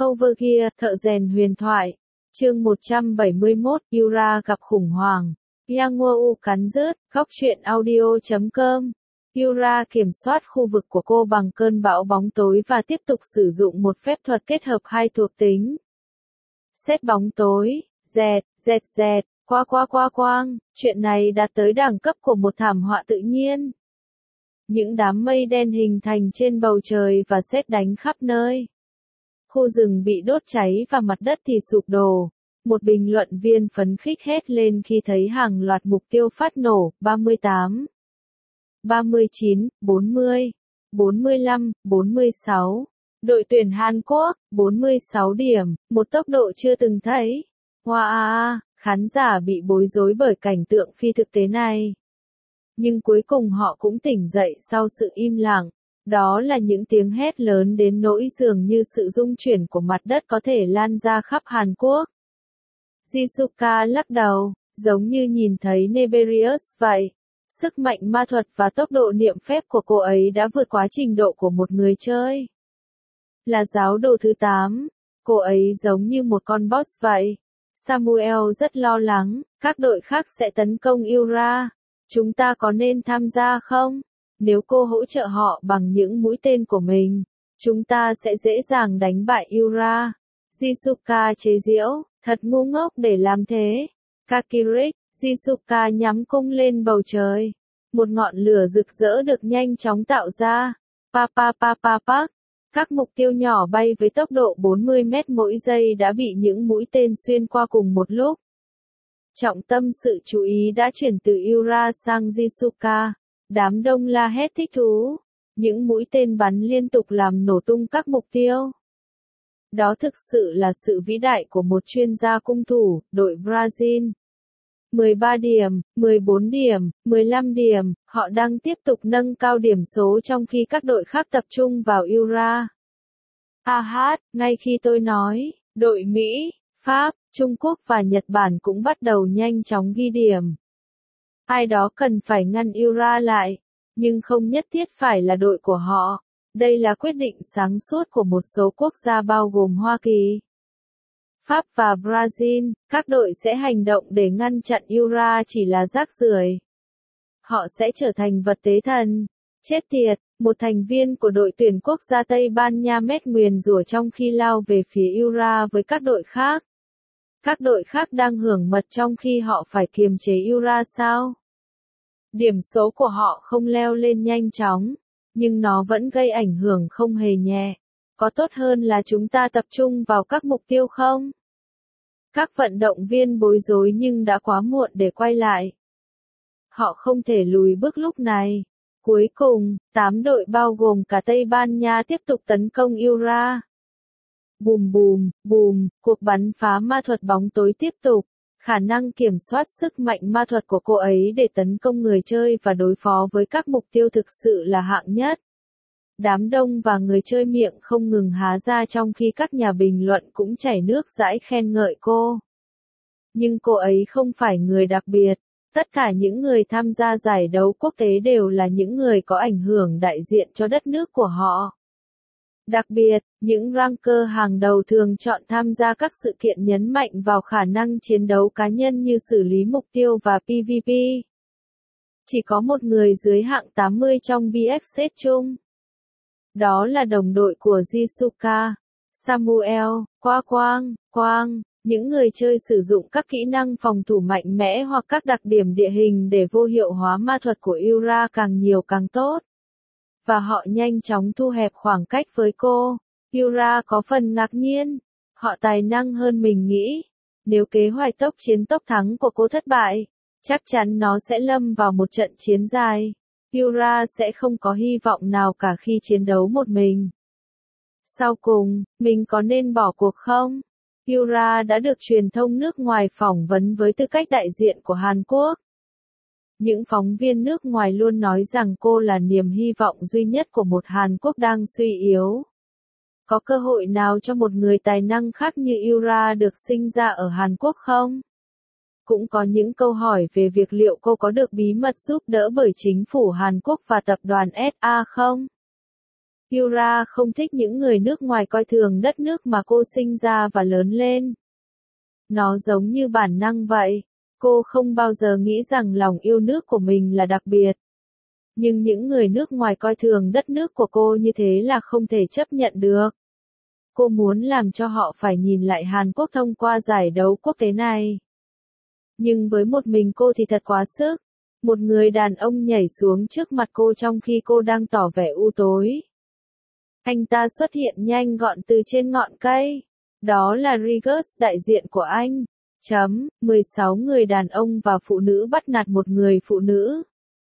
Overgear, thợ rèn huyền thoại. Chương 171, Yura gặp khủng hoảng. Yang cắn rứt, góc truyện audio.com. Yura kiểm soát khu vực của cô bằng cơn bão bóng tối và tiếp tục sử dụng một phép thuật kết hợp hai thuộc tính. Xét bóng tối, dẹt, quang. Chuyện này đạt tới đẳng cấp của một thảm họa tự nhiên. Những đám mây đen hình thành trên bầu trời và sét đánh khắp nơi. Khu rừng bị đốt cháy và mặt đất thì sụp đổ. Một bình luận viên phấn khích hét lên khi thấy hàng loạt mục tiêu phát nổ, 38, 39, 40, 45, 46. Đội tuyển Hàn Quốc, 46 điểm, một tốc độ chưa từng thấy. Wow, khán giả bị bối rối bởi cảnh tượng phi thực tế này. Nhưng cuối cùng họ cũng tỉnh dậy sau sự im lặng. Đó là những tiếng hét lớn đến nỗi dường như sự rung chuyển của mặt đất có thể lan ra khắp Hàn Quốc. Jisuka lắc đầu, giống như nhìn thấy Neberius vậy. Sức mạnh ma thuật và tốc độ niệm phép của cô ấy đã vượt quá trình độ của một người chơi. Là giáo đồ thứ 8, cô ấy giống như một con boss vậy. Samuel rất lo lắng, các đội khác sẽ tấn công Yura. Chúng ta có nên tham gia không? Nếu cô hỗ trợ họ bằng những mũi tên của mình, chúng ta sẽ dễ dàng đánh bại Yura. Jisuka chế giễu, thật ngu ngốc để làm thế. Kakirik, Jisuka nhắm cung lên bầu trời. Một ngọn lửa rực rỡ được nhanh chóng tạo ra. Pa. Các mục tiêu nhỏ bay với tốc độ 40 mét mỗi giây đã bị những mũi tên xuyên qua cùng một lúc. Trọng tâm sự chú ý đã chuyển từ Yura sang Jisuka. Đám đông la hét thích thú. Những mũi tên bắn liên tục làm nổ tung các mục tiêu. Đó thực sự là sự vĩ đại của một chuyên gia cung thủ, đội Brazil. 13 điểm, 14 điểm, 15 điểm, họ đang tiếp tục nâng cao điểm số trong khi các đội khác tập trung vào Yura. Ngay khi tôi nói, đội Mỹ, Pháp, Trung Quốc và Nhật Bản cũng bắt đầu nhanh chóng ghi điểm. Ai đó cần phải ngăn Yura lại, nhưng không nhất thiết phải là đội của họ. Đây là quyết định sáng suốt của một số quốc gia bao gồm Hoa Kỳ, Pháp và Brazil. Các đội sẽ hành động để ngăn chặn Yura chỉ là rác rưởi. Họ sẽ trở thành vật tế thần. Chết tiệt, một thành viên của đội tuyển quốc gia Tây Ban Nha mét nguyền rủa trong khi lao về phía Yura với các đội khác. Các đội khác đang hưởng mật trong khi họ phải kiềm chế Yura sao? Điểm số của họ không leo lên nhanh chóng, nhưng nó vẫn gây ảnh hưởng không hề nhẹ. Có tốt hơn là chúng ta tập trung vào các mục tiêu không? Các vận động viên bối rối nhưng đã quá muộn để quay lại. Họ không thể lùi bước lúc này. Cuối cùng, 8 đội bao gồm cả Tây Ban Nha tiếp tục tấn công Yura. Bùm, cuộc bắn phá ma thuật bóng tối tiếp tục. Khả năng kiểm soát sức mạnh ma thuật của cô ấy để tấn công người chơi và đối phó với các mục tiêu thực sự là hạng nhất. Đám đông và người chơi miệng không ngừng há ra trong khi các nhà bình luận cũng chảy nước dãi khen ngợi cô. Nhưng cô ấy không phải người đặc biệt. Tất cả những người tham gia giải đấu quốc tế đều là những người có ảnh hưởng đại diện cho đất nước của họ. Đặc biệt, những ranker hàng đầu thường chọn tham gia các sự kiện nhấn mạnh vào khả năng chiến đấu cá nhân như xử lý mục tiêu và PvP. Chỉ có một người dưới hạng 80 trong BFZ chung. Đó là đồng đội của Jisuka, Samuel, Quang. Những người chơi sử dụng các kỹ năng phòng thủ mạnh mẽ hoặc các đặc điểm địa hình để vô hiệu hóa ma thuật của Yura càng nhiều càng tốt. Và họ nhanh chóng thu hẹp khoảng cách với cô. Yura có phần ngạc nhiên. Họ tài năng hơn mình nghĩ. Nếu kế hoạch tốc chiến tốc thắng của cô thất bại, chắc chắn nó sẽ lâm vào một trận chiến dài. Yura sẽ không có hy vọng nào cả khi chiến đấu một mình. Sau cùng, mình có nên bỏ cuộc không? Yura đã được truyền thông nước ngoài phỏng vấn với tư cách đại diện của Hàn Quốc. Những phóng viên nước ngoài luôn nói rằng cô là niềm hy vọng duy nhất của một Hàn Quốc đang suy yếu. Có cơ hội nào cho một người tài năng khác như Yura được sinh ra ở Hàn Quốc không? Cũng có những câu hỏi về việc liệu cô có được bí mật giúp đỡ bởi chính phủ Hàn Quốc và tập đoàn SA không? Yura không thích những người nước ngoài coi thường đất nước mà cô sinh ra và lớn lên. Nó giống như bản năng vậy. Cô không bao giờ nghĩ rằng lòng yêu nước của mình là đặc biệt. Nhưng những người nước ngoài coi thường đất nước của cô như thế là không thể chấp nhận được. Cô muốn làm cho họ phải nhìn lại Hàn Quốc thông qua giải đấu quốc tế này. Nhưng với một mình cô thì thật quá sức. Một người đàn ông nhảy xuống trước mặt cô trong khi cô đang tỏ vẻ u tối. Anh ta xuất hiện nhanh gọn từ trên ngọn cây. Đó là Regis, đại diện của anh. 16 người đàn ông và phụ nữ bắt nạt một người phụ nữ.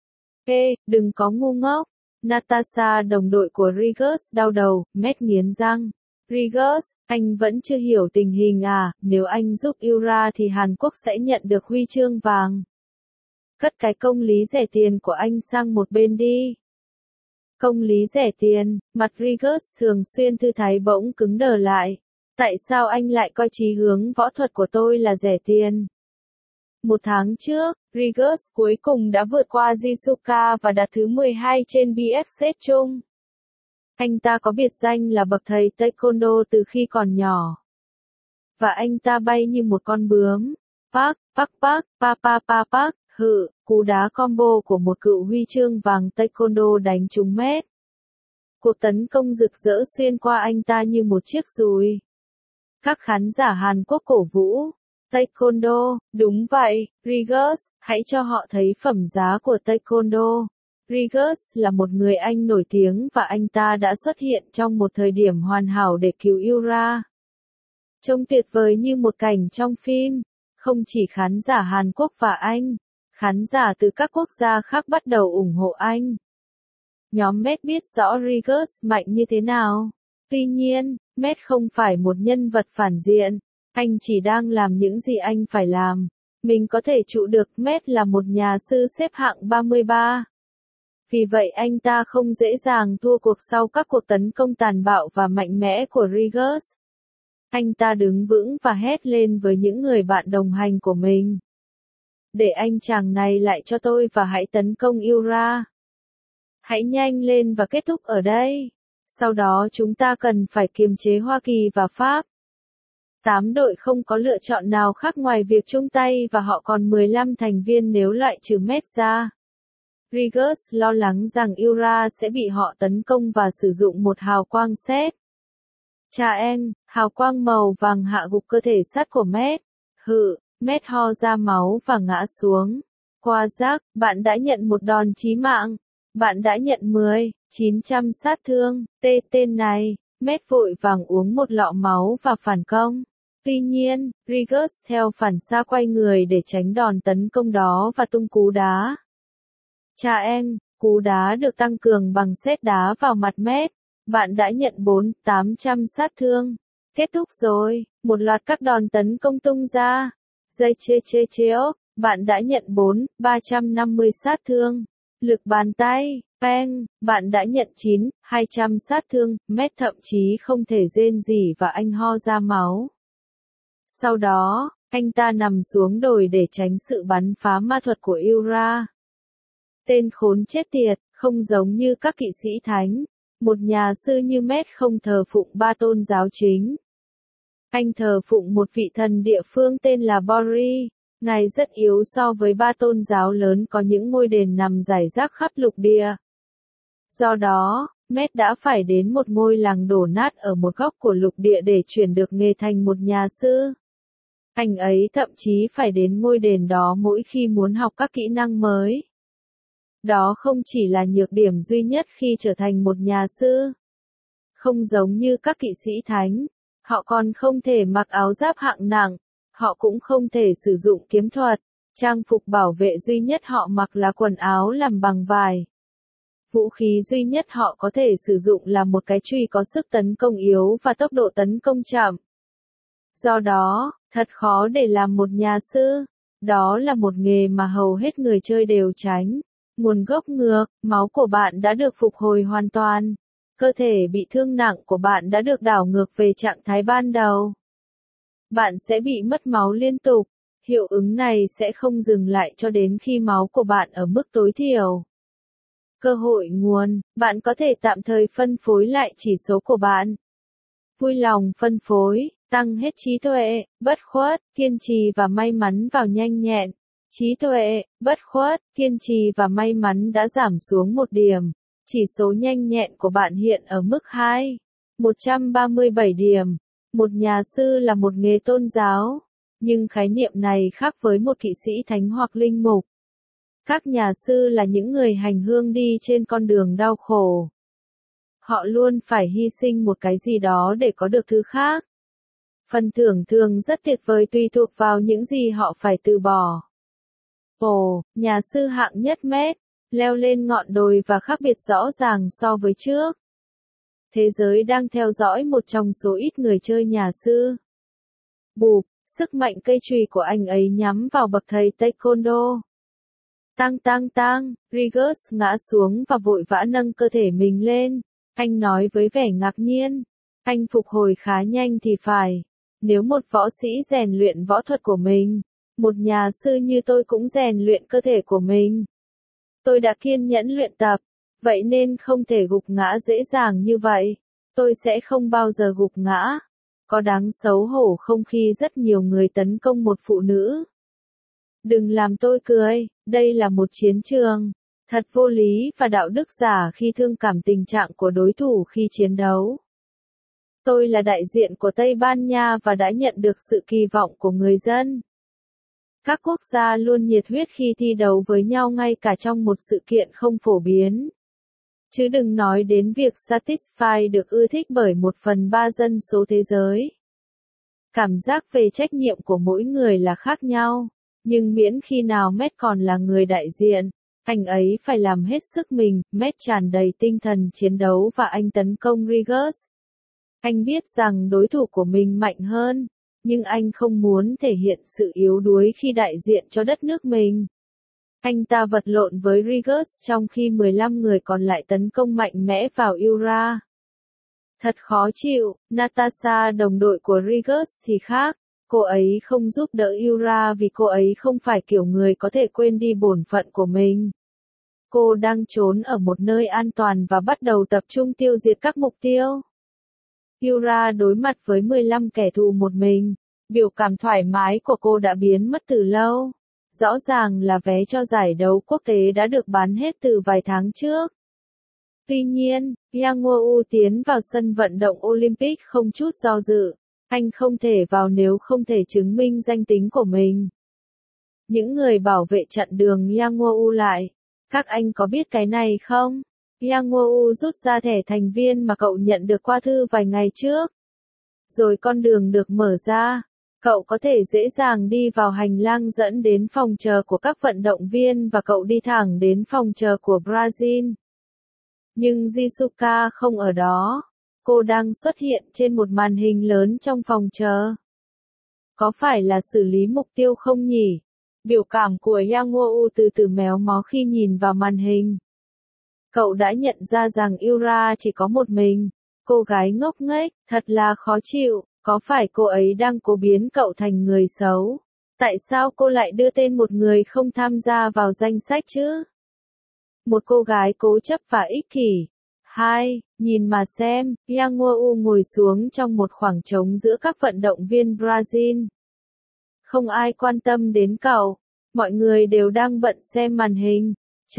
Ê, đừng có ngu ngốc. Natasha, đồng đội của Regis, đau đầu, Matt nghiến răng. Regis, anh vẫn chưa hiểu tình hình à, nếu anh giúp Yura thì Hàn Quốc sẽ nhận được huy chương vàng. Cất cái công lý rẻ tiền của anh sang một bên đi. Công lý rẻ tiền, mặt Regis thường xuyên thư thái bỗng cứng đờ lại. Tại sao anh lại coi chí hướng võ thuật của tôi là rẻ tiền? Một tháng trước, Regis cuối cùng đã vượt qua Jisuka và đạt thứ 12 trên BF chung. Anh ta có biệt danh là bậc thầy Taekwondo từ khi còn nhỏ. Và anh ta bay như một con bướm. Pak, pak pak, pa pa pa pak, cú đá combo của một cựu huy chương vàng Taekwondo đánh trúng Matt. Cuộc tấn công rực rỡ xuyên qua anh ta như một chiếc dùi. Các khán giả Hàn Quốc cổ vũ. Taekwondo, đúng vậy, Regis, hãy cho họ thấy phẩm giá của Taekwondo. Regis là một người Anh nổi tiếng và anh ta đã xuất hiện trong một thời điểm hoàn hảo để cứu Yura. Trông tuyệt vời như một cảnh trong phim. Không chỉ khán giả Hàn Quốc và Anh, khán giả từ các quốc gia khác bắt đầu ủng hộ anh. Nhóm Matt biết rõ Regis mạnh như thế nào. Tuy nhiên, Matt không phải một nhân vật phản diện. Anh chỉ đang làm những gì anh phải làm. Mình có thể trụ được. Matt là một nhà sư xếp hạng 33. Vì vậy anh ta không dễ dàng thua cuộc sau các cuộc tấn công tàn bạo và mạnh mẽ của Regis. Anh ta đứng vững và hét lên với những người bạn đồng hành của mình. Để anh chàng này lại cho tôi và hãy tấn công Yura. Hãy nhanh lên và kết thúc ở đây. Sau đó chúng ta cần phải kiềm chế Hoa Kỳ và Pháp. 8 đội không có lựa chọn nào khác ngoài việc chung tay và họ còn 15 thành viên nếu loại trừ Matt ra. Regis lo lắng rằng Yura sẽ bị họ tấn công và sử dụng một hào quang sét. Hào quang màu vàng hạ gục cơ thể sắt của Matt. Matt ho ra máu và ngã xuống. Qua giác, bạn đã nhận một đòn chí mạng. Bạn đã nhận 900 sát thương. Tên này, Matt vội vàng uống một lọ máu và phản công. Tuy nhiên, Regis theo phản xạ quay người để tránh đòn tấn công đó và tung cú đá. Cú đá được tăng cường bằng sét đá vào mặt Matt. Bạn đã nhận 800 sát thương. Kết thúc rồi, một loạt các đòn tấn công tung ra. Bạn đã nhận 350 sát thương. Lực bàn tay, bạn đã nhận 200 sát thương. Matt thậm chí không thể rên rỉ và anh ho ra máu. Sau đó, anh ta nằm xuống đồi để tránh sự bắn phá ma thuật của Yura. Tên khốn chết tiệt, không giống như các kỵ sĩ thánh. Một nhà sư như Matt không thờ phụng 3 tôn giáo chính. Anh thờ phụng một vị thần địa phương tên là Bori. Ngài rất yếu so với 3 tôn giáo lớn có những ngôi đền nằm rải rác khắp lục địa. Do đó, Matt đã phải đến một ngôi làng đổ nát ở một góc của lục địa để chuyển được nghề thành một nhà sư. Anh ấy thậm chí phải đến ngôi đền đó mỗi khi muốn học các kỹ năng mới. Đó không chỉ là nhược điểm duy nhất khi trở thành một nhà sư. Không giống như các kỵ sĩ thánh, họ còn không thể mặc áo giáp hạng nặng, họ cũng không thể sử dụng kiếm thuật, trang phục bảo vệ duy nhất họ mặc là quần áo làm bằng vải. Vũ khí duy nhất họ có thể sử dụng là một cái chùy có sức tấn công yếu và tốc độ tấn công chậm. Do đó, thật khó để làm một nhà sư. Đó là một nghề mà hầu hết người chơi đều tránh. Nguồn gốc ngược, máu của bạn đã được phục hồi hoàn toàn. Cơ thể bị thương nặng của bạn đã được đảo ngược về trạng thái ban đầu. Bạn sẽ bị mất máu liên tục. Hiệu ứng này sẽ không dừng lại cho đến khi máu của bạn ở mức tối thiểu. Cơ hội nguồn, bạn có thể tạm thời phân phối lại chỉ số của bạn. Vui lòng phân phối, tăng hết trí tuệ, bất khuất, kiên trì và may mắn vào nhanh nhẹn. Trí tuệ, bất khuất, kiên trì và may mắn đã giảm xuống 1 điểm. Chỉ số nhanh nhẹn của bạn hiện ở mức 137 điểm. Một nhà sư là một nghề tôn giáo, nhưng khái niệm này khác với một kỵ sĩ thánh hoặc linh mục. Các nhà sư là những người hành hương đi trên con đường đau khổ. Họ luôn phải hy sinh một cái gì đó để có được thứ khác. Phần thưởng thường rất tuyệt vời tùy thuộc vào những gì họ phải từ bỏ. Ồ, nhà sư hạng nhất mét, leo lên ngọn đồi và khác biệt rõ ràng so với trước. Thế giới đang theo dõi một trong số ít người chơi nhà sư. Bụp, sức mạnh cây chùy của anh ấy nhắm vào bậc thầy taekwondo. Tang, Rigus ngã xuống và vội vã nâng cơ thể mình lên. Anh nói với vẻ ngạc nhiên. Anh phục hồi khá nhanh thì phải. Nếu một võ sĩ rèn luyện võ thuật của mình, một nhà sư như tôi cũng rèn luyện cơ thể của mình. Tôi đã kiên nhẫn luyện tập, vậy nên không thể gục ngã dễ dàng như vậy. Tôi sẽ không bao giờ gục ngã. Có đáng xấu hổ không khi rất nhiều người tấn công một phụ nữ? Đừng làm tôi cười, đây là một chiến trường. Thật vô lý và đạo đức giả khi thương cảm tình trạng của đối thủ khi chiến đấu. Tôi là đại diện của Tây Ban Nha và đã nhận được sự kỳ vọng của người dân. Các quốc gia luôn nhiệt huyết khi thi đấu với nhau ngay cả trong một sự kiện không phổ biến. Chứ đừng nói đến việc Satisfy được ưa thích bởi 1/3 dân số thế giới. Cảm giác về trách nhiệm của mỗi người là khác nhau, nhưng miễn khi nào Matt còn là người đại diện, anh ấy phải làm hết sức mình. Matt tràn đầy tinh thần chiến đấu và anh tấn công Rigus. Anh biết rằng đối thủ của mình mạnh hơn, nhưng anh không muốn thể hiện sự yếu đuối khi đại diện cho đất nước mình. Anh ta vật lộn với Rigus trong khi 15 người còn lại tấn công mạnh mẽ vào Yura. Thật khó chịu. Natasha, đồng đội của Rigus thì khác. Cô ấy không giúp đỡ Yura vì cô ấy không phải kiểu người có thể quên đi bổn phận của mình. Cô đang trốn ở một nơi an toàn và bắt đầu tập trung tiêu diệt các mục tiêu. Yura đối mặt với 15 kẻ thù một mình. Biểu cảm thoải mái của cô đã biến mất từ lâu. Rõ ràng là vé cho giải đấu quốc tế đã được bán hết từ vài tháng trước. Tuy nhiên, Yang Woo tiến vào sân vận động Olympic không chút do dự. Anh không thể vào nếu không thể chứng minh danh tính của mình. Những người bảo vệ chặn đường Yang Woo lại. Các anh có biết cái này không? Yang Woo rút ra thẻ thành viên mà cậu nhận được qua thư vài ngày trước. Rồi con đường được mở ra. Cậu có thể dễ dàng đi vào hành lang dẫn đến phòng chờ của các vận động viên và cậu đi thẳng đến phòng chờ của Brazil. Nhưng Jisuka không ở đó. Cô đang xuất hiện trên một màn hình lớn trong phòng chờ. Có phải là xử lý mục tiêu không nhỉ? Biểu cảm của Yang Woo từ từ méo mó khi nhìn vào màn hình. Cậu đã nhận ra rằng Yura chỉ có một mình. Cô gái ngốc nghếch, thật là khó chịu. Có phải cô ấy đang cố biến cậu thành người xấu? Tại sao cô lại đưa tên một người không tham gia vào danh sách chứ? Một cô gái cố chấp và ích kỷ. 2. Nhìn mà xem, Yang Woo ngồi xuống trong một khoảng trống giữa các vận động viên Brazil. Không ai quan tâm đến cậu. Mọi người đều đang bận xem màn hình.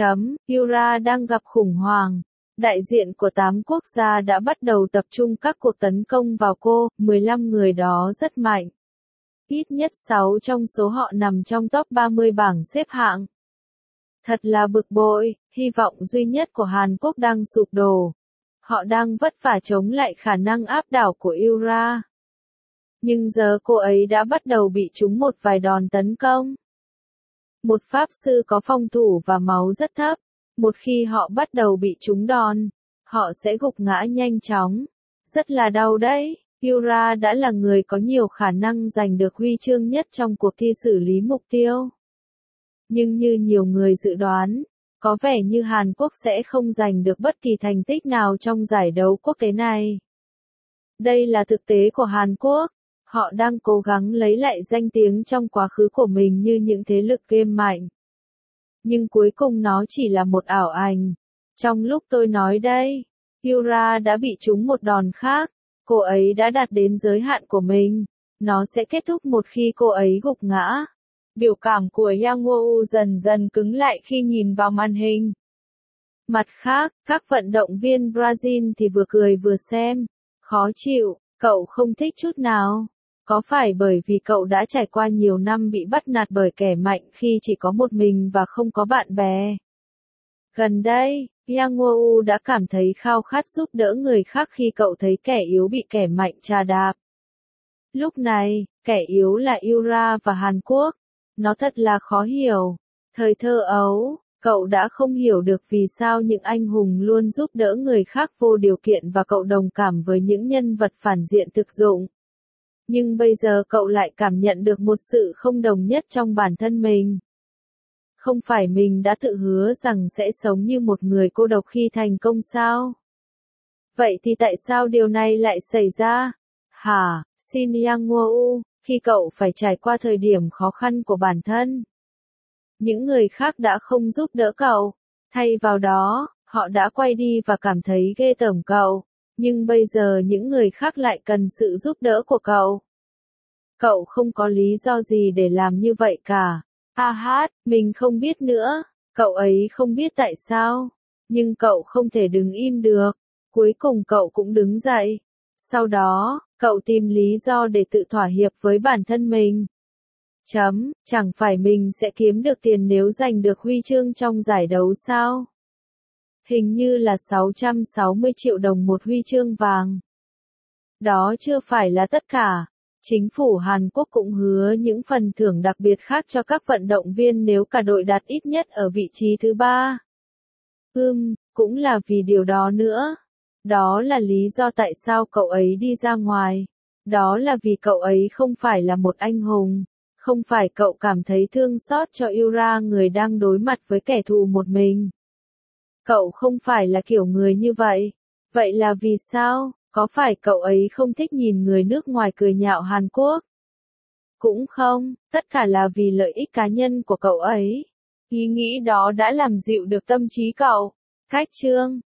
Yura đang gặp khủng hoảng. Đại diện của 8 quốc gia đã bắt đầu tập trung các cuộc tấn công vào cô, 15 người đó rất mạnh. Ít nhất 6 trong số họ nằm trong top 30 bảng xếp hạng. Thật là bực bội, hy vọng duy nhất của Hàn Quốc đang sụp đổ. Họ đang vất vả chống lại khả năng áp đảo của Yura. Nhưng giờ cô ấy đã bắt đầu bị trúng một vài đòn tấn công. Một pháp sư có phòng thủ và máu rất thấp. Một khi họ bắt đầu bị trúng đòn, họ sẽ gục ngã nhanh chóng. Rất là đau đấy. Yura đã là người có nhiều khả năng giành được huy chương nhất trong cuộc thi xử lý mục tiêu. Nhưng như nhiều người dự đoán, có vẻ như Hàn Quốc sẽ không giành được bất kỳ thành tích nào trong giải đấu quốc tế này. Đây là thực tế của Hàn Quốc. Họ đang cố gắng lấy lại danh tiếng trong quá khứ của mình như những thế lực game mạnh. Nhưng cuối cùng nó chỉ là một ảo ảnh. Trong lúc tôi nói đây, Yura đã bị trúng một đòn khác. Cô ấy đã đạt đến giới hạn của mình. Nó sẽ kết thúc một khi cô ấy gục ngã. Biểu cảm của Yang Woo dần dần cứng lại khi nhìn vào màn hình. Mặt khác, các vận động viên Brazil thì vừa cười vừa xem. Khó chịu, cậu không thích chút nào. Có phải bởi vì cậu đã trải qua nhiều năm bị bắt nạt bởi kẻ mạnh khi chỉ có một mình và không có bạn bè? Gần đây, Yang Woo đã cảm thấy khao khát giúp đỡ người khác khi cậu thấy kẻ yếu bị kẻ mạnh trà đạp. Lúc này, kẻ yếu là Yura và Hàn Quốc. Nó thật là khó hiểu. Thời thơ ấu, cậu đã không hiểu được vì sao những anh hùng luôn giúp đỡ người khác vô điều kiện và cậu đồng cảm với những nhân vật phản diện thực dụng. Nhưng bây giờ cậu lại cảm nhận được một sự không đồng nhất trong bản thân mình. Không phải mình đã tự hứa rằng sẽ sống như một người cô độc khi thành công sao? Vậy thì tại sao điều này lại xảy ra? Hả, Shin Yang Woo, khi cậu phải trải qua thời điểm khó khăn của bản thân. Những người khác đã không giúp đỡ cậu. Thay vào đó, họ đã quay đi và cảm thấy ghê tởm cậu. Nhưng bây giờ những người khác lại cần sự giúp đỡ của cậu. Cậu không có lý do gì để làm như vậy cả. Mình không biết nữa. Cậu ấy không biết tại sao. Nhưng cậu không thể đứng im được. Cuối cùng cậu cũng đứng dậy. Sau đó, cậu tìm lý do để tự thỏa hiệp với bản thân mình. Chẳng phải mình sẽ kiếm được tiền nếu giành được huy chương trong giải đấu sao? Hình như là 660 triệu đồng một huy chương vàng. Đó chưa phải là tất cả. Chính phủ Hàn Quốc cũng hứa những phần thưởng đặc biệt khác cho các vận động viên nếu cả đội đạt ít nhất ở vị trí thứ 3. Cũng là vì điều đó nữa. Đó là lý do tại sao cậu ấy đi ra ngoài. Đó là vì cậu ấy không phải là một anh hùng. Không phải cậu cảm thấy thương xót cho Yura người đang đối mặt với kẻ thù một mình. Cậu không phải là kiểu người như vậy. Vậy là vì sao? Có phải cậu ấy không thích nhìn người nước ngoài cười nhạo Hàn Quốc? Cũng không, tất cả là vì lợi ích cá nhân của cậu ấy. Ý nghĩ đó đã làm dịu được tâm trí cậu. Cách chương